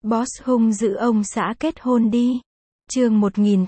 Boss hung dữ ông xã kết hôn đi. Chương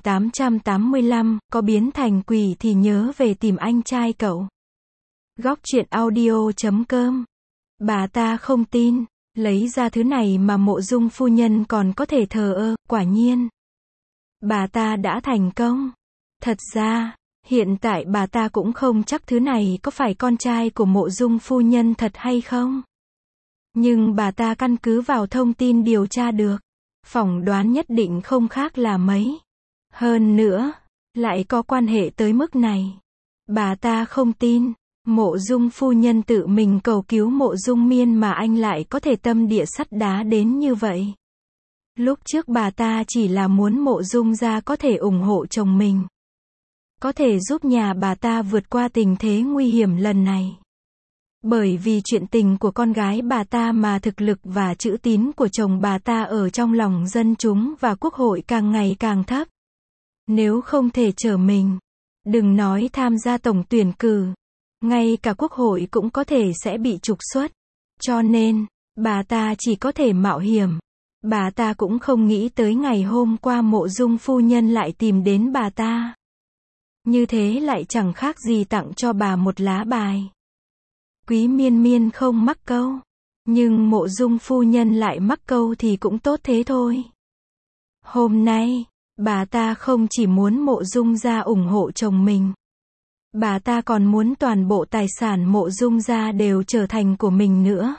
1885, có biến thành quỷ thì nhớ về tìm anh trai cậu. Góc truyện audio.com. Bà ta không tin, lấy ra thứ này mà Mộ Dung phu nhân còn có thể thờ ơ, quả nhiên. Bà ta đã thành công. Thật ra, hiện tại bà ta cũng không chắc thứ này có phải con trai của Mộ Dung phu nhân thật hay không. Nhưng bà ta căn cứ vào thông tin điều tra được, phỏng đoán nhất định không khác là mấy. Hơn nữa, lại có quan hệ tới mức này. Bà ta không tin, Mộ Dung phu nhân tự mình cầu cứu Mộ Dung Miên mà anh lại có thể tâm địa sắt đá đến như vậy. Lúc trước bà ta chỉ là muốn Mộ Dung gia có thể ủng hộ chồng mình, có thể giúp nhà bà ta vượt qua tình thế nguy hiểm lần này. Bởi vì chuyện tình của con gái bà ta mà thực lực và chữ tín của chồng bà ta ở trong lòng dân chúng và quốc hội càng ngày càng thấp. Nếu không thể trở mình, đừng nói tham gia tổng tuyển cử, ngay cả quốc hội cũng có thể sẽ bị trục xuất. Cho nên, bà ta chỉ có thể mạo hiểm. Bà ta cũng không nghĩ tới ngày hôm qua Mộ Dung phu nhân lại tìm đến bà ta. Như thế lại chẳng khác gì tặng cho bà một lá bài. Quý Miên Miên không mắc câu, nhưng Mộ Dung phu nhân lại mắc câu thì cũng tốt thế thôi. Hôm nay, bà ta không chỉ muốn Mộ Dung gia ủng hộ chồng mình, bà ta còn muốn toàn bộ tài sản Mộ Dung gia đều trở thành của mình nữa.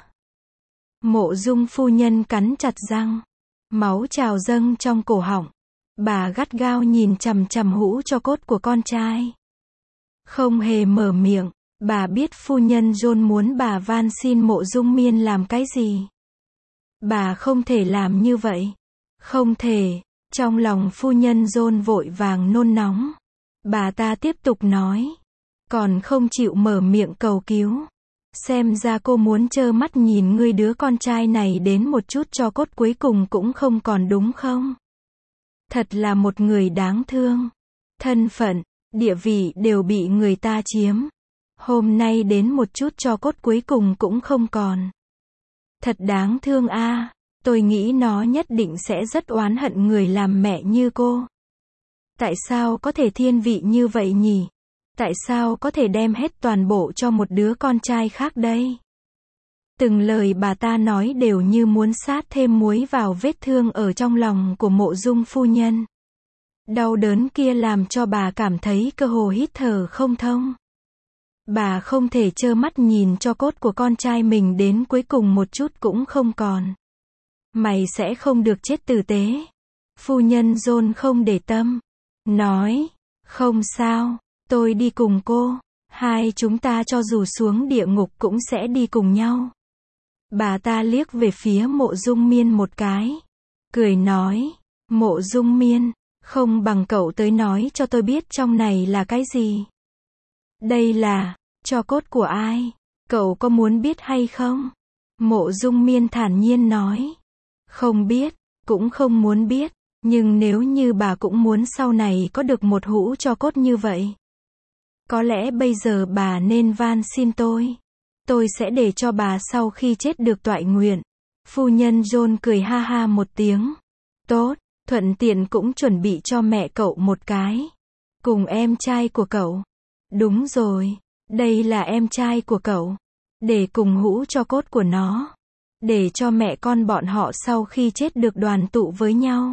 Mộ Dung phu nhân cắn chặt răng, máu trào dâng trong cổ họng. Bà gắt gao nhìn chằm chằm hũ tro cốt của con trai, không hề mở miệng. Bà biết phu nhân John muốn bà van xin Mộ Dung Miên làm cái gì. Bà không thể làm như vậy. Không thể. Trong lòng phu nhân John vội vàng nôn nóng. Bà ta tiếp tục nói. Còn không chịu mở miệng cầu cứu. Xem ra cô muốn trơ mắt nhìn ngươi đứa con trai này đến một chút tro cốt cuối cùng cũng không còn đúng không? Thật là một người đáng thương. Thân phận, địa vị đều bị người ta chiếm. Hôm nay đến một chút tro cốt cuối cùng cũng không còn. Thật đáng thương a. Tôi nghĩ nó nhất định sẽ rất oán hận người làm mẹ như cô. Tại sao có thể thiên vị như vậy nhỉ? Tại sao có thể đem hết toàn bộ cho một đứa con trai khác đây? Từng lời bà ta nói đều như muốn sát thêm muối vào vết thương ở trong lòng của Mộ Dung phu nhân. Đau đớn kia làm cho bà cảm thấy cơ hồ hít thở không thông. Bà không thể trơ mắt nhìn cho cốt của con trai mình đến cuối cùng một chút cũng không còn. Mày sẽ không được chết tử tế. Phu nhân John không để tâm. Nói, không sao, tôi đi cùng cô. Hai chúng ta cho dù xuống địa ngục cũng sẽ đi cùng nhau. Bà ta liếc về phía Mộ Dung Miên một cái. Cười nói, Mộ Dung Miên, không bằng cậu tới nói cho tôi biết trong này là cái gì. Đây là tro cốt của ai? Cậu có muốn biết hay không? Mộ Dung Miên thản nhiên nói. Không biết, cũng không muốn biết, nhưng nếu như bà cũng muốn sau này có được một hũ tro cốt như vậy, có lẽ bây giờ bà nên van xin tôi. Tôi sẽ để cho bà sau khi chết được toại nguyện. Phu nhân John cười ha ha một tiếng. Tốt, thuận tiện cũng chuẩn bị cho mẹ cậu một cái. Cùng em trai của cậu. Đúng rồi. Đây là em trai của cậu. Để cùng hũ tro cốt của nó. Để cho mẹ con bọn họ sau khi chết được đoàn tụ với nhau.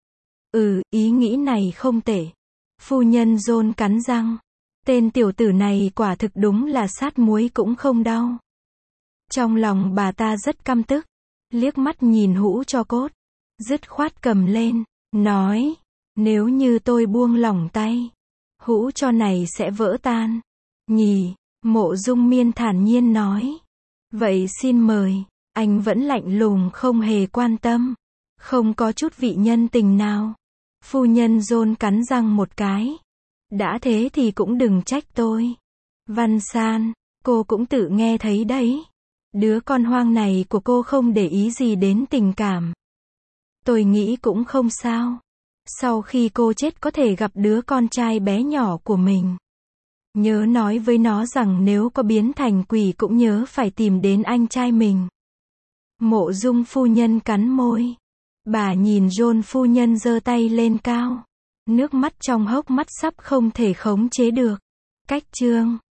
Ý nghĩ này không tệ. Phu nhân John cắn răng. Tên tiểu tử này quả thực đúng là sát muối cũng không đau. Trong lòng bà ta rất căm tức. Liếc mắt nhìn hũ tro cốt. Dứt khoát cầm lên. Nói. Nếu như tôi buông lỏng tay, hũ tro này sẽ vỡ tan. Nhỉ, Mộ Dung Miên thản nhiên nói. Vậy xin mời. Anh vẫn lạnh lùng không hề quan tâm. Không có chút vị nhân tình nào. Phu nhân John cắn răng một cái. Đã thế thì cũng đừng trách tôi. Văn San, cô cũng tự nghe thấy đấy. Đứa con hoang này của cô không để ý gì đến tình cảm. Tôi nghĩ cũng không sao. Sau khi cô chết có thể gặp đứa con trai bé nhỏ của mình. Nhớ nói với nó rằng nếu có biến thành quỷ cũng nhớ phải tìm đến anh trai mình. Mộ Dung phu nhân cắn môi. Bà nhìn John phu nhân giơ tay lên cao. Nước mắt trong hốc mắt sắp không thể khống chế được. Cách chương